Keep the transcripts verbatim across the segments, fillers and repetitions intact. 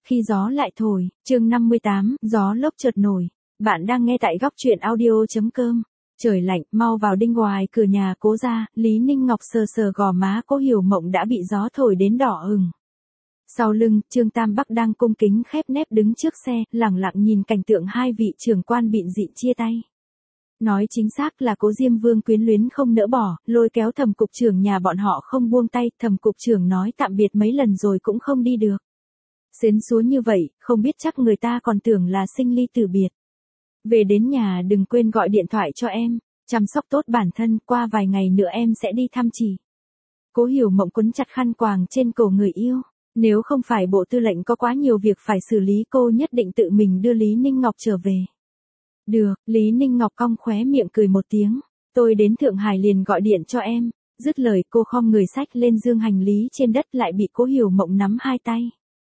khi gió lại thổi, chương năm mươi tám, gió lốc chợt nổi. Bạn đang nghe tại góc truyện audio chấm com. Trời lạnh, mau vào đinh ngoài cửa nhà Cố ra, Lý Ninh Ngọc sờ sờ gò má Cố Hiểu Mộng đã bị gió thổi đến đỏ ửng. Sau lưng, Trương Tam Bắc đang cung kính khép nép đứng trước xe, lẳng lặng nhìn cảnh tượng hai vị trưởng quan bịn dị chia tay. Nói chính xác là Cố Diêm Vương quyến luyến không nỡ bỏ, lôi kéo Thẩm cục trưởng nhà bọn họ không buông tay, Thẩm cục trưởng nói tạm biệt mấy lần rồi cũng không đi được. Xến xúa như vậy, không biết chắc người ta còn tưởng là sinh ly tử biệt. Về đến nhà đừng quên gọi điện thoại cho em, chăm sóc tốt bản thân, qua vài ngày nữa em sẽ đi thăm chị. Cố Hiểu Mộng quấn chặt khăn quàng trên cổ người yêu, nếu không phải bộ tư lệnh có quá nhiều việc phải xử lý cô nhất định tự mình đưa Lý Ninh Ngọc trở về. Được, Lý Ninh Ngọc cong khóe miệng cười một tiếng, tôi đến Thượng Hải liền gọi điện cho em, dứt lời cô khom người xách lên dương hành lý trên đất lại bị Cố Hiểu Mộng nắm hai tay.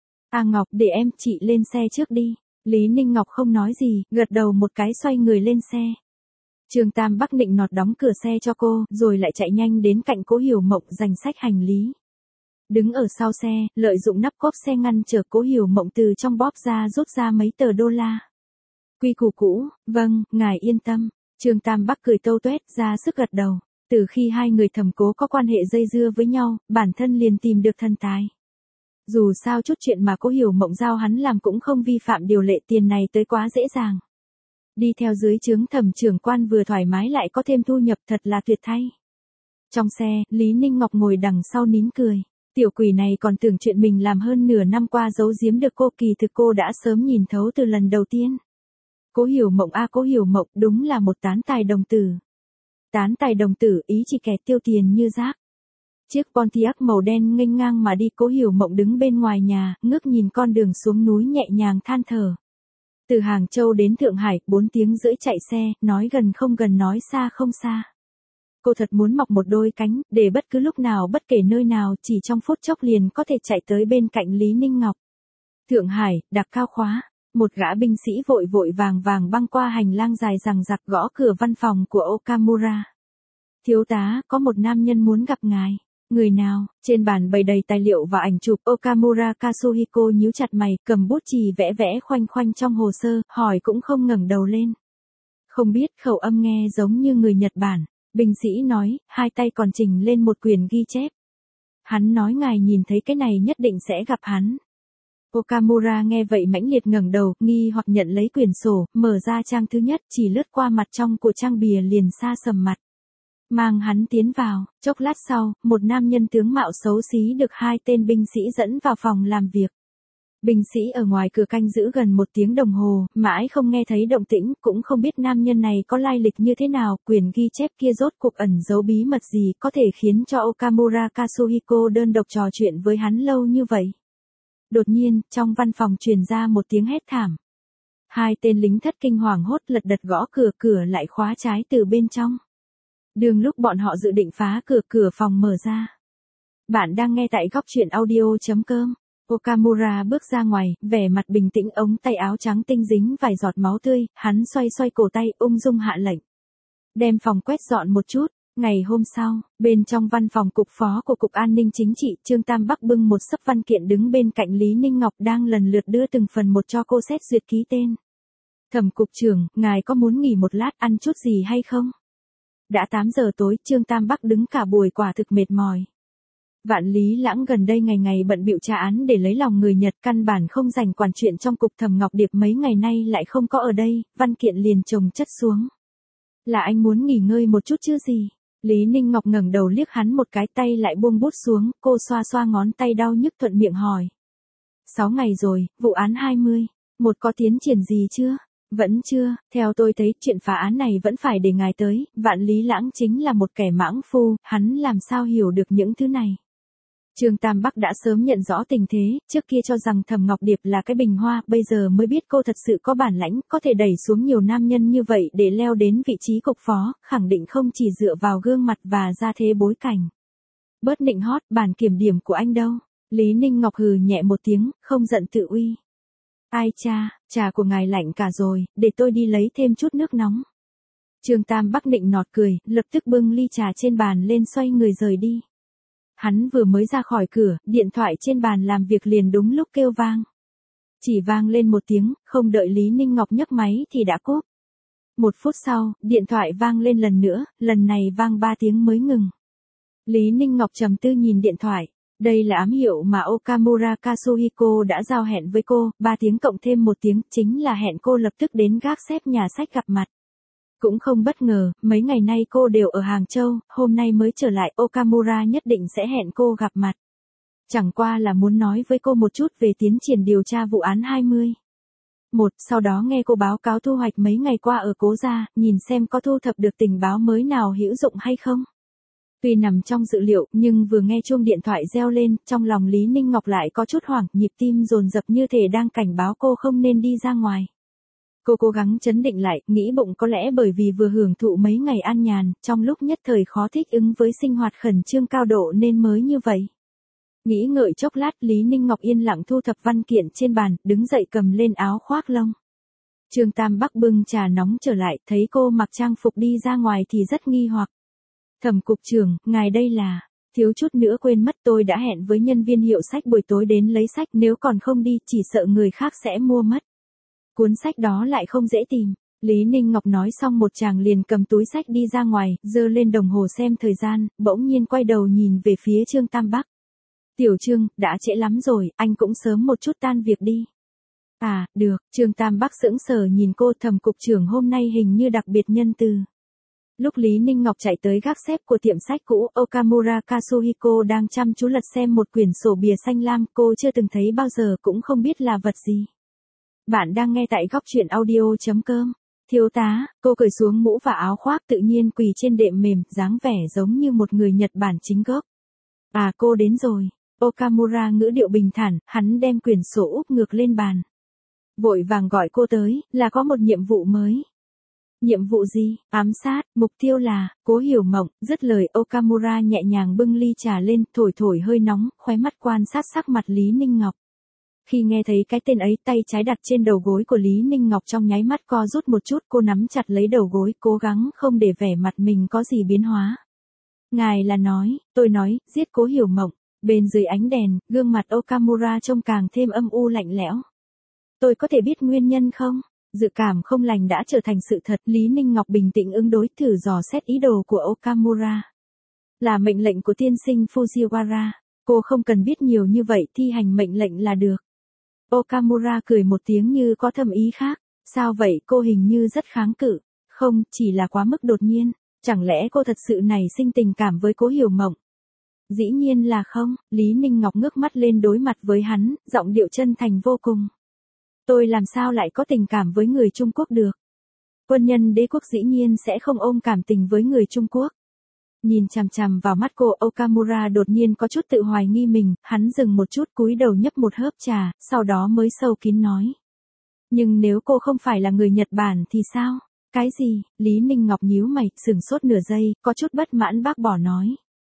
À Ngọc, để em, chị lên xe trước đi. Lý Ninh Ngọc không nói gì, gật đầu một cái xoay người lên xe. Trương Tam Bắc nịnh nọt đóng cửa xe cho cô, rồi lại chạy nhanh đến cạnh Cố Hiểu Mộng giành xách hành lý. Đứng ở sau xe, lợi dụng nắp cốp xe ngăn trở Cố Hiểu Mộng từ trong bóp ra rút ra mấy tờ đô la. Quy củ cũ, vâng, ngài yên tâm. Trương Tam Bắc cười tâu tuét ra sức gật đầu. Từ khi hai người Thẩm Cố có quan hệ dây dưa với nhau, bản thân liền tìm được thân tài. Dù sao chút chuyện mà Cố Hiểu Mộng giao hắn làm cũng không vi phạm điều lệ, tiền này tới quá dễ dàng. Đi theo dưới trướng Thẩm trưởng quan vừa thoải mái lại có thêm thu nhập, thật là tuyệt thay. Trong xe, Lý Ninh Ngọc ngồi đằng sau nín cười. Tiểu quỷ này còn tưởng chuyện mình làm hơn nửa năm qua giấu giếm được cô, kỳ thực cô đã sớm nhìn thấu từ lần đầu tiên. Cố Hiểu Mộng a à, Cố Hiểu Mộng đúng là một tán tài đồng tử. Tán tài đồng tử, ý chỉ kẻ tiêu tiền như rác. Chiếc Pontiac màu đen nghênh ngang mà đi, Cố Hiểu Mộng đứng bên ngoài nhà, ngước nhìn con đường xuống núi nhẹ nhàng than thở. Từ Hàng Châu đến Thượng Hải, bốn tiếng rưỡi chạy xe, nói gần không gần nói xa không xa. Cô thật muốn mọc một đôi cánh, để bất cứ lúc nào bất kể nơi nào chỉ trong phút chốc liền có thể chạy tới bên cạnh Lý Ninh Ngọc. Thượng Hải, đặc cao khóa. Một gã binh sĩ vội vội vàng vàng băng qua hành lang dài dằng dặc gõ cửa văn phòng của Okamura. Thiếu tá, có một nam nhân muốn gặp ngài. Người nào? Trên bàn bày đầy tài liệu và ảnh chụp. Okamura Kazuhiko nhíu chặt mày, cầm bút chì vẽ vẽ khoanh khoanh trong hồ sơ, hỏi cũng không ngẩng đầu lên. Không biết, khẩu âm nghe giống như người Nhật Bản. Binh sĩ nói, hai tay còn chỉnh lên một quyển ghi chép. Hắn nói ngài nhìn thấy cái này nhất định sẽ gặp hắn. Okamura nghe vậy mãnh liệt ngẩng đầu, nghi hoặc nhận lấy quyển sổ, mở ra trang thứ nhất, chỉ lướt qua mặt trong của trang bìa liền xa sầm mặt. Mang hắn tiến vào, chốc lát sau, một nam nhân tướng mạo xấu xí được hai tên binh sĩ dẫn vào phòng làm việc. Binh sĩ ở ngoài cửa canh giữ gần một tiếng đồng hồ, mãi không nghe thấy động tĩnh, cũng không biết nam nhân này có lai lịch như thế nào, quyển ghi chép kia rốt cuộc ẩn giấu bí mật gì có thể khiến cho Okamura Kazuhiko đơn độc trò chuyện với hắn lâu như vậy. Đột nhiên, trong văn phòng truyền ra một tiếng hét thảm. Hai tên lính thất kinh hoàng hốt lật đật gõ cửa, cửa lại khóa trái từ bên trong. Đường lúc bọn họ dự định phá cửa, cửa phòng mở ra. Bạn đang nghe tại góc truyện audio chấm com. Okamura bước ra ngoài, vẻ mặt bình tĩnh, ống tay áo trắng tinh dính vài giọt máu tươi, hắn xoay xoay cổ tay, ung dung hạ lệnh. Đem phòng quét dọn một chút. Ngày hôm sau, bên trong văn phòng cục phó của Cục An ninh Chính trị, Trương Tam Bắc bưng một xấp văn kiện đứng bên cạnh Lý Ninh Ngọc đang lần lượt đưa từng phần một cho cô xét duyệt ký tên. Thẩm cục trưởng, ngài có muốn nghỉ một lát ăn chút gì hay không? Đã tám giờ tối, Trương Tam Bắc đứng cả buổi quả thực mệt mỏi. Vạn Lý Lãng gần đây ngày ngày bận bịu tra án để lấy lòng người Nhật, căn bản không dành quản chuyện trong cục. Thẩm Ngọc Điệp mấy ngày nay lại không có ở đây, văn kiện liền chồng chất xuống. Là anh muốn nghỉ ngơi một chút chứ gì? Lý Ninh Ngọc ngẩng đầu liếc hắn một cái, tay lại buông bút xuống, cô xoa xoa ngón tay đau nhức thuận miệng hỏi. Sáu ngày rồi, vụ án hai mươi, một có tiến triển gì chưa? Vẫn chưa, theo tôi thấy chuyện phá án này vẫn phải để ngài tới, Vạn Lý Lãng chính là một kẻ mãng phu, hắn làm sao hiểu được những thứ này. Trương Tam Bắc đã sớm nhận rõ tình thế, trước kia cho rằng Thẩm Ngọc Điệp là cái bình hoa, bây giờ mới biết cô thật sự có bản lãnh, có thể đẩy xuống nhiều nam nhân như vậy để leo đến vị trí cục phó, khẳng định không chỉ dựa vào gương mặt và gia thế bối cảnh. Bớt nịnh hót, bản kiểm điểm của anh đâu? Lý Ninh Ngọc hừ nhẹ một tiếng, không giận tự uy. Ai cha, trà của ngài lạnh cả rồi, để tôi đi lấy thêm chút nước nóng. Trương Tam Bắc nịnh nọt cười, lập tức bưng ly trà trên bàn lên xoay người rời đi. Hắn vừa mới ra khỏi cửa, điện thoại trên bàn làm việc liền đúng lúc kêu vang. Chỉ vang lên một tiếng, không đợi Lý Ninh Ngọc nhấc máy thì đã cúp. Một phút sau, điện thoại vang lên lần nữa, lần này vang ba tiếng mới ngừng. Lý Ninh Ngọc trầm tư nhìn điện thoại. Đây là ám hiệu mà Okamura Kazuhiko đã giao hẹn với cô, ba tiếng cộng thêm một tiếng, chính là hẹn cô lập tức đến gác xếp nhà sách gặp mặt. Cũng không bất ngờ, mấy ngày nay cô đều ở Hàng Châu, hôm nay mới trở lại, Okamura nhất định sẽ hẹn cô gặp mặt. Chẳng qua là muốn nói với cô một chút về tiến triển điều tra vụ án hai mươi. Một, sau đó nghe cô báo cáo thu hoạch mấy ngày qua ở Cố Gia, nhìn xem có thu thập được tình báo mới nào hữu dụng hay không. Tuy nằm trong dự liệu, nhưng vừa nghe chuông điện thoại reo lên, trong lòng Lý Ninh Ngọc lại có chút hoảng, nhịp tim dồn dập như thể đang cảnh báo cô không nên đi ra ngoài. Cô cố gắng trấn định lại, nghĩ bụng có lẽ bởi vì vừa hưởng thụ mấy ngày an nhàn, trong lúc nhất thời khó thích ứng với sinh hoạt khẩn trương cao độ nên mới như vậy. Nghĩ ngợi chốc lát, Lý Ninh Ngọc yên lặng thu thập văn kiện trên bàn, đứng dậy cầm lên áo khoác lông. Trương Tam Bắc bưng trà nóng trở lại, thấy cô mặc trang phục đi ra ngoài thì rất nghi hoặc. Thẩm cục trưởng, ngài đây là, thiếu chút nữa quên mất tôi đã hẹn với nhân viên hiệu sách buổi tối đến lấy sách, nếu còn không đi chỉ sợ người khác sẽ mua mất. Cuốn sách đó lại không dễ tìm. Lý Ninh Ngọc nói xong một chàng liền cầm túi sách đi ra ngoài, giơ lên đồng hồ xem thời gian, bỗng nhiên quay đầu nhìn về phía Trương Tam Bắc. Tiểu Trương, đã trễ lắm rồi, anh cũng sớm một chút tan việc đi. À, được, Trương Tam Bắc sững sờ nhìn cô, Thẩm cục trưởng hôm nay hình như đặc biệt nhân từ. Lúc Lý Ninh Ngọc chạy tới gác xếp của tiệm sách cũ, Okamura Kazuhiko đang chăm chú lật xem một quyển sổ bìa xanh lam, cô chưa từng thấy bao giờ cũng không biết là vật gì. Bạn đang nghe tại góc truyện audio chấm com. Thiếu tá, cô cởi xuống mũ và áo khoác tự nhiên quỳ trên đệm mềm, dáng vẻ giống như một người Nhật Bản chính gốc. À, cô đến rồi. Okamura ngữ điệu bình thản, hắn đem quyển sổ úp ngược lên bàn. Vội vàng gọi cô tới, là có một nhiệm vụ mới. Nhiệm vụ gì? Ám sát, mục tiêu là, Cố Hiểu Mộng, dứt lời Okamura nhẹ nhàng bưng ly trà lên, thổi thổi hơi nóng, khóe mắt quan sát sắc mặt Lý Ninh Ngọc. Khi nghe thấy cái tên ấy, tay trái đặt trên đầu gối của Lý Ninh Ngọc trong nháy mắt co rút một chút, cô nắm chặt lấy đầu gối, cố gắng không để vẻ mặt mình có gì biến hóa. Ngài là nói, tôi nói, giết Cố Hiểu Mộng. Bên dưới ánh đèn, gương mặt Okamura trông càng thêm âm u lạnh lẽo. Tôi có thể biết nguyên nhân không? Dự cảm không lành đã trở thành sự thật, Lý Ninh Ngọc bình tĩnh ứng đối, thử dò xét ý đồ của Okamura. Là mệnh lệnh của tiên sinh Fujiwara, cô không cần biết nhiều như vậy, thi hành mệnh lệnh là được. Okamura cười một tiếng như có thâm ý khác, sao vậy, cô hình như rất kháng cự. Không, chỉ là quá mức đột nhiên, chẳng lẽ cô thật sự nảy sinh tình cảm với Cố Hiểu Mộng? Dĩ nhiên là không, Lý Ninh Ngọc ngước mắt lên đối mặt với hắn, giọng điệu chân thành vô cùng. Tôi làm sao lại có tình cảm với người Trung Quốc được? Quân nhân đế quốc dĩ nhiên sẽ không ôm cảm tình với người Trung Quốc. Nhìn chằm chằm vào mắt cô, Okamura đột nhiên có chút tự hoài nghi mình, hắn dừng một chút cúi đầu nhấp một hớp trà, sau đó mới sâu kín nói. Nhưng nếu cô không phải là người Nhật Bản thì sao? Cái gì? Lý Ninh Ngọc nhíu mày, sửng sốt nửa giây, có chút bất mãn bác bỏ nói.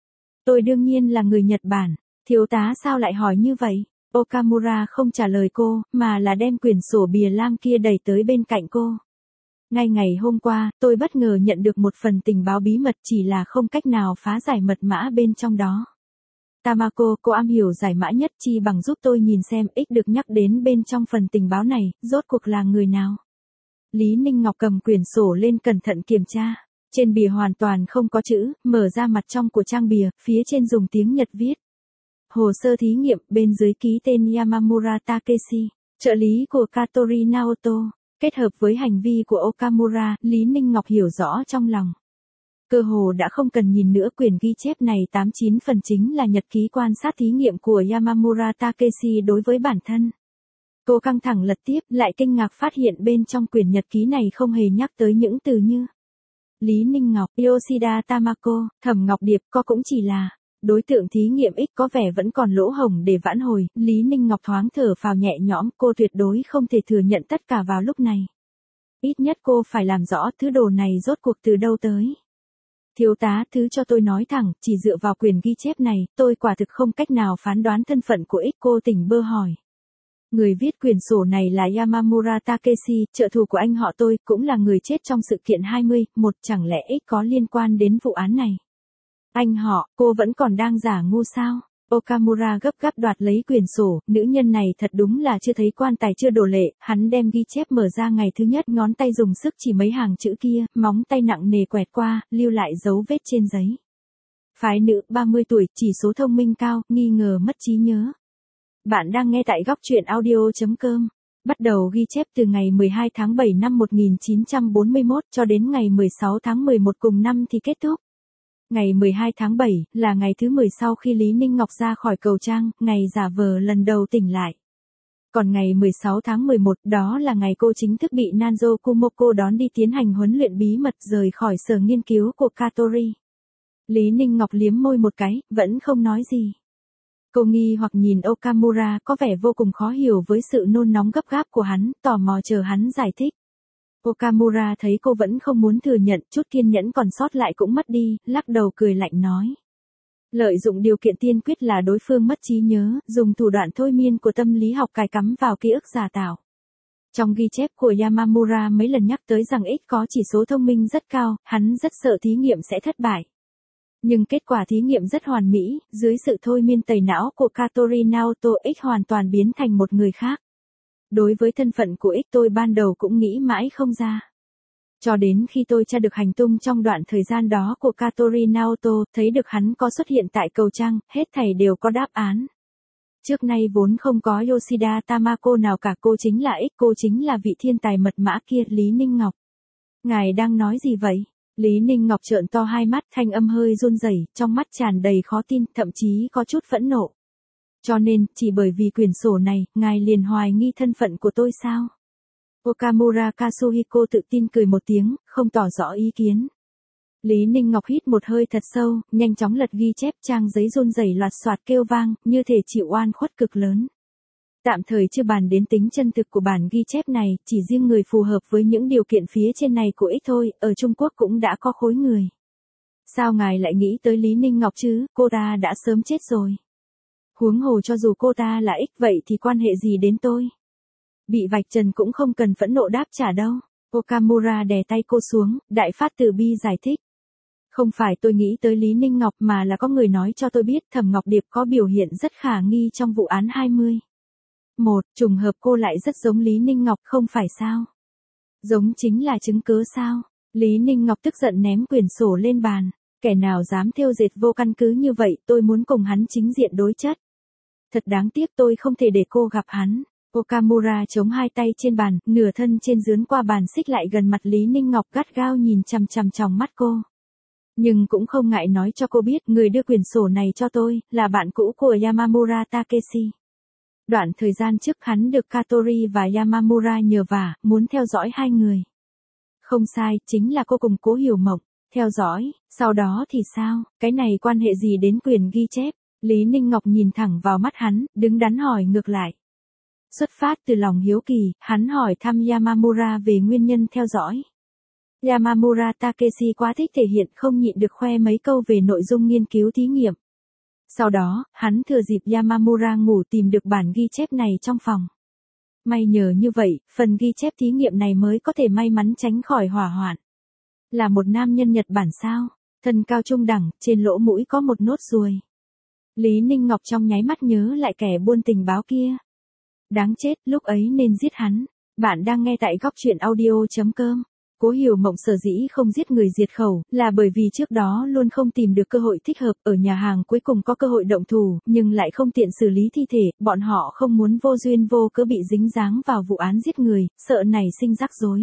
Tôi đương nhiên là người Nhật Bản, thiếu tá sao lại hỏi như vậy? Okamura không trả lời cô, mà là đem quyển sổ bìa lam kia đẩy tới bên cạnh cô. Ngay ngày hôm qua, tôi bất ngờ nhận được một phần tình báo bí mật, chỉ là không cách nào phá giải mật mã bên trong đó. Tamako, cô am hiểu giải mã nhất, chi bằng giúp tôi nhìn xem ích được nhắc đến bên trong phần tình báo này, rốt cuộc là người nào. Lý Ninh Ngọc cầm quyển sổ lên cẩn thận kiểm tra. Trên bìa hoàn toàn không có chữ, mở ra mặt trong của trang bìa, phía trên dùng tiếng Nhật viết. Hồ sơ thí nghiệm, bên dưới ký tên Yamamura Takeshi, trợ lý của Katori Naoto, kết hợp với hành vi của Okamura, Lý Ninh Ngọc hiểu rõ trong lòng. Cơ hồ đã không cần nhìn nữa, quyển ghi chép này tám chín phần chính là nhật ký quan sát thí nghiệm của Yamamura Takeshi đối với bản thân. Cô căng thẳng lật tiếp, lại kinh ngạc phát hiện bên trong quyển nhật ký này không hề nhắc tới những từ như Lý Ninh Ngọc, Yoshida Tamako, Thẩm Ngọc Điệp, có cũng chỉ là đối tượng thí nghiệm X, có vẻ vẫn còn lỗ hổng để vãn hồi. Lý Ninh Ngọc thoáng thở phào nhẹ nhõm, cô tuyệt đối không thể thừa nhận tất cả vào lúc này. Ít nhất cô phải làm rõ thứ đồ này rốt cuộc từ đâu tới. Thiếu tá, thứ cho tôi nói thẳng, chỉ dựa vào quyền ghi chép này, tôi quả thực không cách nào phán đoán thân phận của X, cô tỉnh bơ hỏi. Người viết quyển sổ này là Yamamura Takeshi, trợ thủ của anh họ tôi, cũng là người chết trong sự kiện hai mươi mốt, chẳng lẽ X có liên quan đến vụ án này? Anh họ, cô vẫn còn đang giả ngu sao? Okamura gấp gáp đoạt lấy quyển sổ, nữ nhân này thật đúng là chưa thấy quan tài chưa đổ lệ, hắn đem ghi chép mở ra ngày thứ nhất, ngón tay dùng sức chỉ mấy hàng chữ kia, móng tay nặng nề quẹt qua, lưu lại dấu vết trên giấy. Phái nữ, ba mươi tuổi, chỉ số thông minh cao, nghi ngờ mất trí nhớ. Bạn đang nghe tại góc truyện audio chấm com. Bắt đầu ghi chép từ ngày mười hai tháng bảy năm một nghìn chín trăm bốn mươi mốt cho đến ngày mười sáu tháng mười một cùng năm thì kết thúc. Ngày mười hai tháng bảy là ngày thứ mười sau khi Lý Ninh Ngọc ra khỏi cầu trang, ngày giả vờ lần đầu tỉnh lại. Còn ngày mười sáu tháng mười một đó là ngày cô chính thức bị Nanzo Kumoko đón đi tiến hành huấn luyện bí mật rời khỏi sở nghiên cứu của Katori. Lý Ninh Ngọc liếm môi một cái, vẫn không nói gì. Cô nghi hoặc nhìn Okamura có vẻ vô cùng khó hiểu với sự nôn nóng gấp gáp của hắn, tò mò chờ hắn giải thích. Okamura thấy cô vẫn không muốn thừa nhận, chút kiên nhẫn còn sót lại cũng mất đi, lắc đầu cười lạnh nói. Lợi dụng điều kiện tiên quyết là đối phương mất trí nhớ, dùng thủ đoạn thôi miên của tâm lý học cài cắm vào ký ức giả tạo. Trong ghi chép của Yamamura mấy lần nhắc tới rằng X có chỉ số thông minh rất cao, hắn rất sợ thí nghiệm sẽ thất bại. Nhưng kết quả thí nghiệm rất hoàn mỹ, dưới sự thôi miên tẩy não của Katori Naoto, X hoàn toàn biến thành một người khác. Đối với thân phận của X tôi ban đầu cũng nghĩ mãi không ra. Cho đến khi tôi tra được hành tung trong đoạn thời gian đó của Katori Naoto, thấy được hắn có xuất hiện tại cầu trang, hết thảy đều có đáp án. Trước nay vốn không có Yoshida Tamako nào cả, cô chính là X, cô chính là vị thiên tài mật mã kia, Lý Ninh Ngọc. Ngài đang nói gì vậy? Lý Ninh Ngọc trợn to hai mắt, thanh âm hơi run rẩy, trong mắt tràn đầy khó tin, thậm chí có chút phẫn nộ. Cho nên, chỉ bởi vì quyển sổ này, ngài liền hoài nghi thân phận của tôi sao? Okamura Kazuhiko tự tin cười một tiếng, không tỏ rõ ý kiến. Lý Ninh Ngọc hít một hơi thật sâu, nhanh chóng lật ghi chép, trang giấy run rẩy loạt soạt kêu vang, như thể chịu oan khuất cực lớn. Tạm thời chưa bàn đến tính chân thực của bản ghi chép này, chỉ riêng người phù hợp với những điều kiện phía trên này của X thôi, ở Trung Quốc cũng đã có khối người. Sao ngài lại nghĩ tới Lý Ninh Ngọc chứ, cô ta đã sớm chết rồi. Huống hồ cho dù cô ta là X vậy thì quan hệ gì đến tôi? Bị vạch trần cũng không cần phẫn nộ đáp trả đâu. Okamura đè tay cô xuống, đại phát từ bi giải thích. Không phải tôi nghĩ tới Lý Ninh Ngọc mà là có người nói cho tôi biết Thẩm Ngọc Điệp có biểu hiện rất khả nghi trong vụ án hai mươi. Một, trùng hợp cô lại rất giống Lý Ninh Ngọc, không phải sao? Giống chính là chứng cớ sao? Lý Ninh Ngọc tức giận ném quyển sổ lên bàn. Kẻ nào dám thêu dệt vô căn cứ như vậy, tôi muốn cùng hắn chính diện đối chất. Thật đáng tiếc tôi không thể để cô gặp hắn. Okamura chống hai tay trên bàn, nửa thân trên dướn qua bàn xích lại gần mặt Lý Ninh Ngọc, gắt gao nhìn chằm chằm trong mắt cô. Nhưng cũng không ngại nói cho cô biết, người đưa quyển sổ này cho tôi, là bạn cũ của Yamamura Takeshi. Đoạn thời gian trước hắn được Katori và Yamamura nhờ vả, muốn theo dõi hai người. Không sai, chính là cô cùng Cố Hiểu Mộng. Theo dõi, sau đó thì sao, cái này quan hệ gì đến quyền ghi chép? Lý Ninh Ngọc nhìn thẳng vào mắt hắn, đứng đắn hỏi ngược lại. Xuất phát từ lòng hiếu kỳ, hắn hỏi thăm Yamamura về nguyên nhân theo dõi. Yamamura Takeshi quá thích thể hiện, không nhịn được khoe mấy câu về nội dung nghiên cứu thí nghiệm. Sau đó, hắn thừa dịp Yamamura ngủ tìm được bản ghi chép này trong phòng. May nhờ như vậy, phần ghi chép thí nghiệm này mới có thể may mắn tránh khỏi hỏa hoạn. Là một nam nhân Nhật Bản sao, thân cao trung đẳng, trên lỗ mũi có một nốt ruồi. Lý Ninh Ngọc trong nháy mắt nhớ lại kẻ buôn tình báo kia. Đáng chết, lúc ấy nên giết hắn. Bạn đang nghe tại góc truyện audio chấm com. Cố Hiểu Mộng sở dĩ không giết người diệt khẩu, là bởi vì trước đó luôn không tìm được cơ hội thích hợp, ở nhà hàng cuối cùng có cơ hội động thủ, nhưng lại không tiện xử lý thi thể, bọn họ không muốn vô duyên vô cớ bị dính dáng vào vụ án giết người, sợ nảy sinh rắc rối.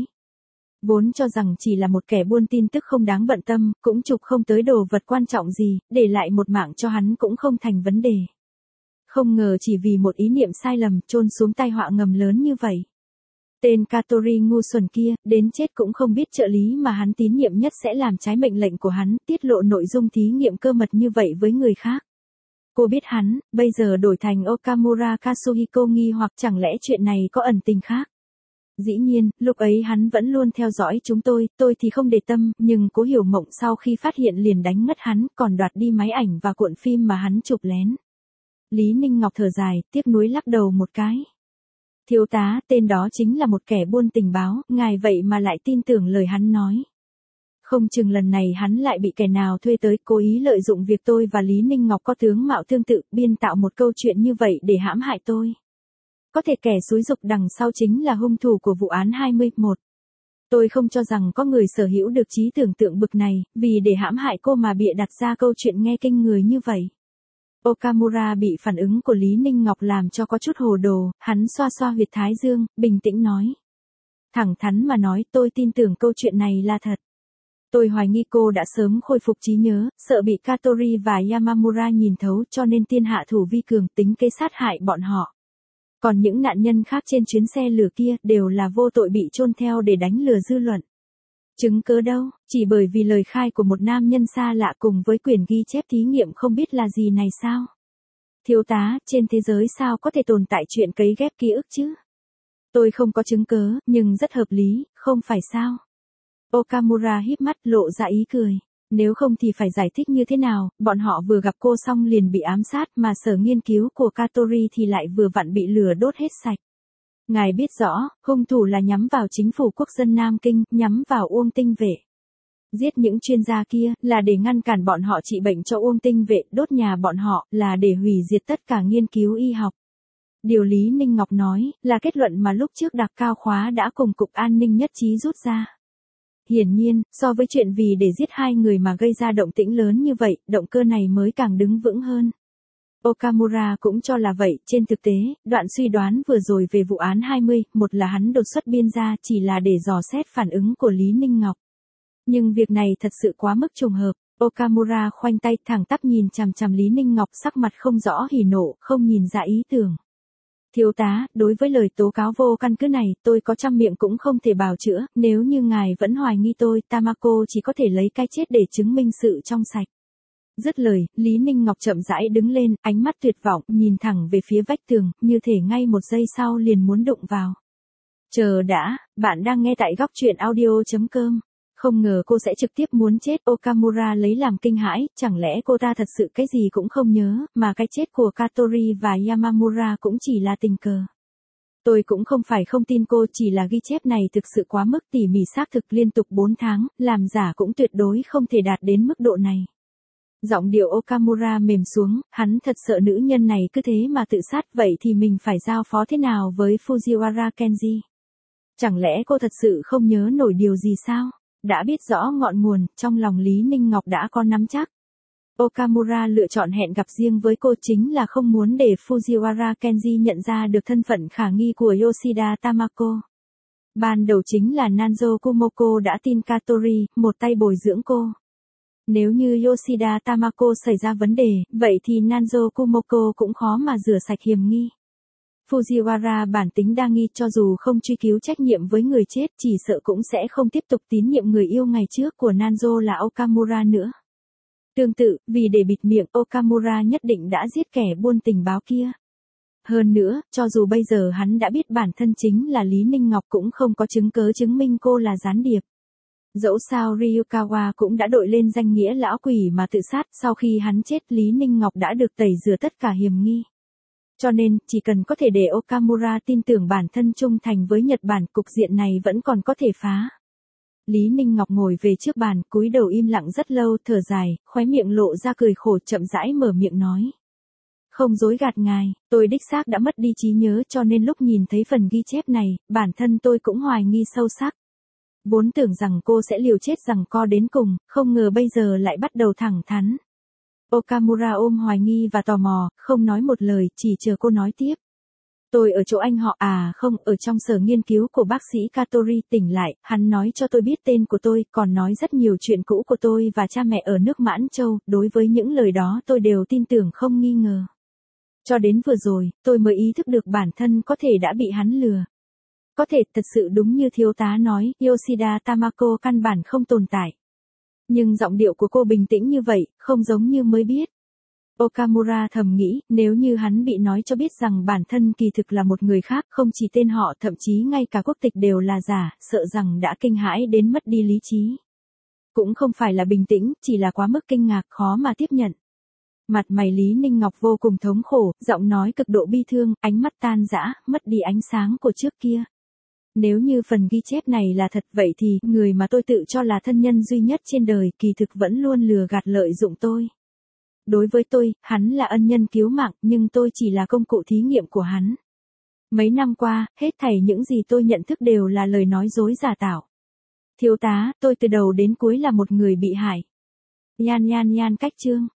Vốn cho rằng chỉ là một kẻ buôn tin tức không đáng bận tâm, cũng chụp không tới đồ vật quan trọng gì, để lại một mạng cho hắn cũng không thành vấn đề. Không ngờ chỉ vì một ý niệm sai lầm, chôn xuống tai họa ngầm lớn như vậy. Tên Katori ngu xuẩn kia, đến chết cũng không biết trợ lý mà hắn tín nhiệm nhất sẽ làm trái mệnh lệnh của hắn, tiết lộ nội dung thí nghiệm cơ mật như vậy với người khác. Cô biết hắn, bây giờ đổi thành Okamura Kazuhiko nghi hoặc chẳng lẽ chuyện này có ẩn tình khác. Dĩ nhiên, lúc ấy hắn vẫn luôn theo dõi chúng tôi, tôi thì không để tâm, nhưng Cố Hiểu Mộng sau khi phát hiện liền đánh ngất hắn, còn đoạt đi máy ảnh và cuộn phim mà hắn chụp lén. Lý Ninh Ngọc thở dài, tiếc nuối lắc đầu một cái. Thiếu tá, tên đó chính là một kẻ buôn tình báo, ngài vậy mà lại tin tưởng lời hắn nói. Không chừng lần này hắn lại bị kẻ nào thuê tới cố ý lợi dụng việc tôi và Lý Ninh Ngọc có tướng mạo tương tự biên tạo một câu chuyện như vậy để hãm hại tôi. Có thể kẻ xúi giục đằng sau chính là hung thủ của vụ án hai mươi mốt. Tôi không cho rằng có người sở hữu được trí tưởng tượng bực này, vì để hãm hại cô mà bịa đặt ra câu chuyện nghe kinh người như vậy. Okamura bị phản ứng của Lý Ninh Ngọc làm cho có chút hồ đồ, hắn xoa xoa huyệt thái dương, bình tĩnh nói. Thẳng thắn mà nói tôi tin tưởng câu chuyện này là thật. Tôi hoài nghi cô đã sớm khôi phục trí nhớ, sợ bị Katori và Yamamura nhìn thấu cho nên tiên hạ thủ vi cường tính kế sát hại bọn họ. Còn những nạn nhân khác trên chuyến xe lửa kia đều là vô tội bị chôn theo để đánh lừa dư luận. Chứng cớ đâu, chỉ bởi vì lời khai của một nam nhân xa lạ cùng với quyển ghi chép thí nghiệm không biết là gì này sao? Thiếu tá, trên thế giới sao có thể tồn tại chuyện cấy ghép ký ức chứ? Tôi không có chứng cớ, nhưng rất hợp lý, không phải sao? Okamura híp mắt lộ ra ý cười. Nếu không thì phải giải thích như thế nào, bọn họ vừa gặp cô xong liền bị ám sát mà sở nghiên cứu của Katori thì lại vừa vặn bị lửa đốt hết sạch. Ngài biết rõ, hung thủ là nhắm vào chính phủ quốc dân Nam Kinh, nhắm vào Uông Tinh Vệ. Giết những chuyên gia kia là để ngăn cản bọn họ trị bệnh cho Uông Tinh Vệ, đốt nhà bọn họ là để hủy diệt tất cả nghiên cứu y học. Điều Lý Ninh Ngọc nói là kết luận mà lúc trước đặc cao khóa đã cùng Cục An ninh nhất trí rút ra. Hiển nhiên, so với chuyện vì để giết hai người mà gây ra động tĩnh lớn như vậy, động cơ này mới càng đứng vững hơn. Okamura cũng cho là vậy, trên thực tế, đoạn suy đoán vừa rồi về vụ án hai mươi, một là hắn đột xuất biên ra chỉ là để dò xét phản ứng của Lý Ninh Ngọc. Nhưng việc này thật sự quá mức trùng hợp, Okamura khoanh tay thẳng tắp nhìn chằm chằm Lý Ninh Ngọc sắc mặt không rõ hỉ nộ, không nhìn ra ý tưởng. Thiếu tá, đối với lời tố cáo vô căn cứ này, tôi có trăm miệng cũng không thể bào chữa, nếu như ngài vẫn hoài nghi tôi, Tamako chỉ có thể lấy cái chết để chứng minh sự trong sạch. Dứt lời, Lý Ninh Ngọc chậm rãi đứng lên, ánh mắt tuyệt vọng, nhìn thẳng về phía vách tường, như thể ngay một giây sau liền muốn đụng vào. Chờ đã, bạn đang nghe tại góc truyện audio chấm com. Không ngờ cô sẽ trực tiếp muốn chết, Okamura lấy làm kinh hãi, chẳng lẽ cô ta thật sự cái gì cũng không nhớ, mà cái chết của Katori và Yamamura cũng chỉ là tình cờ. Tôi cũng không phải không tin cô, chỉ là ghi chép này thực sự quá mức tỉ mỉ xác thực liên tục bốn tháng, làm giả cũng tuyệt đối không thể đạt đến mức độ này. Giọng điệu Okamura mềm xuống, hắn thật sợ nữ nhân này cứ thế mà tự sát, vậy thì mình phải giao phó thế nào với Fujiwara Kenji? Chẳng lẽ cô thật sự không nhớ nổi điều gì sao? Đã biết rõ ngọn nguồn, trong lòng Lý Ninh Ngọc đã có nắm chắc. Okamura lựa chọn hẹn gặp riêng với cô chính là không muốn để Fujiwara Kenji nhận ra được thân phận khả nghi của Yoshida Tamako. Ban đầu chính là Nanzo Kumoko đã tin Katori, một tay bồi dưỡng cô. Nếu như Yoshida Tamako xảy ra vấn đề, vậy thì Nanzo Kumoko cũng khó mà rửa sạch hiểm nghi. Fujiwara bản tính đa nghi, cho dù không truy cứu trách nhiệm với người chết, chỉ sợ cũng sẽ không tiếp tục tín nhiệm người yêu ngày trước của Nanzo là Okamura nữa. Tương tự, vì để bịt miệng, Okamura nhất định đã giết kẻ buôn tình báo kia. Hơn nữa, cho dù bây giờ hắn đã biết bản thân chính là Lý Ninh Ngọc cũng không có chứng cớ chứng minh cô là gián điệp. Dẫu sao Ryukawa cũng đã đội lên danh nghĩa lão quỷ mà tự sát, sau khi hắn chết Lý Ninh Ngọc đã được tẩy rửa tất cả hiểm nghi. Cho nên, chỉ cần có thể để Okamura tin tưởng bản thân trung thành với Nhật Bản, cục diện này vẫn còn có thể phá. Lý Ninh Ngọc ngồi về trước bàn, cúi đầu im lặng rất lâu, thở dài, khóe miệng lộ ra cười khổ, chậm rãi mở miệng nói. Không dối gạt ngài, tôi đích xác đã mất đi trí nhớ, cho nên lúc nhìn thấy phần ghi chép này, bản thân tôi cũng hoài nghi sâu sắc. Vốn tưởng rằng cô sẽ liều chết giằng co đến cùng, không ngờ bây giờ lại bắt đầu thẳng thắn. Okamura ôm hoài nghi và tò mò, không nói một lời, chỉ chờ cô nói tiếp. Tôi ở chỗ anh họ, à không, ở trong sở nghiên cứu của bác sĩ Katori. Tỉnh lại, hắn nói cho tôi biết tên của tôi, còn nói rất nhiều chuyện cũ của tôi và cha mẹ ở nước Mãn Châu, đối với những lời đó tôi đều tin tưởng không nghi ngờ. Cho đến vừa rồi, tôi mới ý thức được bản thân có thể đã bị hắn lừa. Có thể, thật sự đúng như thiếu tá nói, Yoshida Tamako căn bản không tồn tại. Nhưng giọng điệu của cô bình tĩnh như vậy, không giống như mới biết. Okamura thầm nghĩ, nếu như hắn bị nói cho biết rằng bản thân kỳ thực là một người khác, không chỉ tên họ, thậm chí ngay cả quốc tịch đều là giả, sợ rằng đã kinh hãi đến mất đi lý trí. Cũng không phải là bình tĩnh, chỉ là quá mức kinh ngạc, khó mà tiếp nhận. Mặt mày Lý Ninh Ngọc vô cùng thống khổ, giọng nói cực độ bi thương, ánh mắt tan rã, mất đi ánh sáng của trước kia. Nếu như phần ghi chép này là thật vậy thì, người mà tôi tự cho là thân nhân duy nhất trên đời kỳ thực vẫn luôn lừa gạt lợi dụng tôi. Đối với tôi, hắn là ân nhân cứu mạng, nhưng tôi chỉ là công cụ thí nghiệm của hắn. Mấy năm qua, hết thảy những gì tôi nhận thức đều là lời nói dối giả tạo. Thiếu tá, tôi từ đầu đến cuối là một người bị hại. Nhan nhan nhan cách chương.